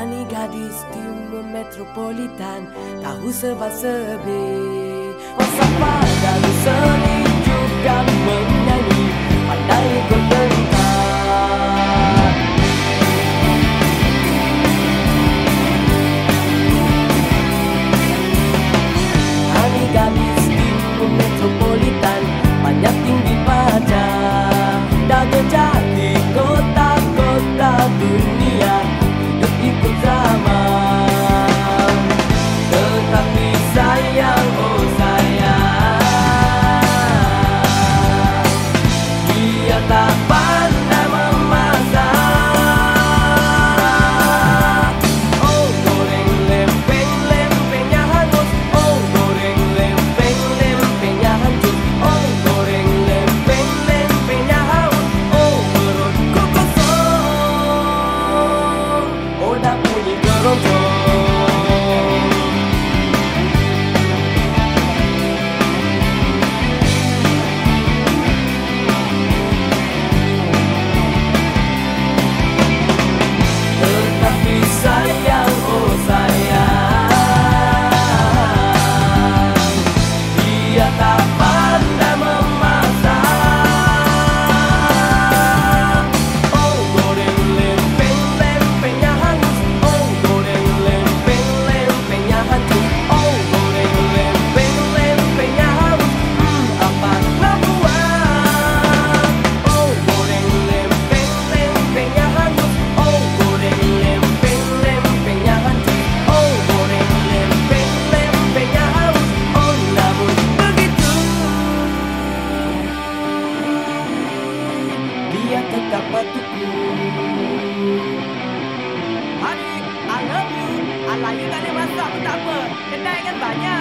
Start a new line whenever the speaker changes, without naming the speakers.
Hani gadis timur metropolitan, tahu serba-serbi, falsafah dan seni juga menyanyi, pandai bertentang. Hani gadis timur metropolitan, banyak tinggi pada dah terjadi kota-kota dunia, hidup ikut zaman. Tetapi sayang, oh sayang, dia tak pandai memasak. Oh goreng lempeng, lempengnya hangus. Oh goreng lempeng, lempengnya hancur. Oh goreng lempeng, lempengnya haus. Oh perutku kosong. Oh dah bunyi keroncong. Tetapi sayang, oh sayang, dia tak pandai memasak. Oh goreng lempeng, lempengnya hangus. Oh goreng lempeng, lempengnya hancur. Oh goreng lempeng, lempengnya haus. Apakah buat? Oh goreng lempeng, lempengnya hangus. Oh goreng lempeng, lempengnya hancur. Oh goreng lempeng, lempengnya haus. Oh namun begitu, dia tetap patuhku.
Honey, I love you. Alah, you tak boleh masak pun tak apa. Kedai kan banyak.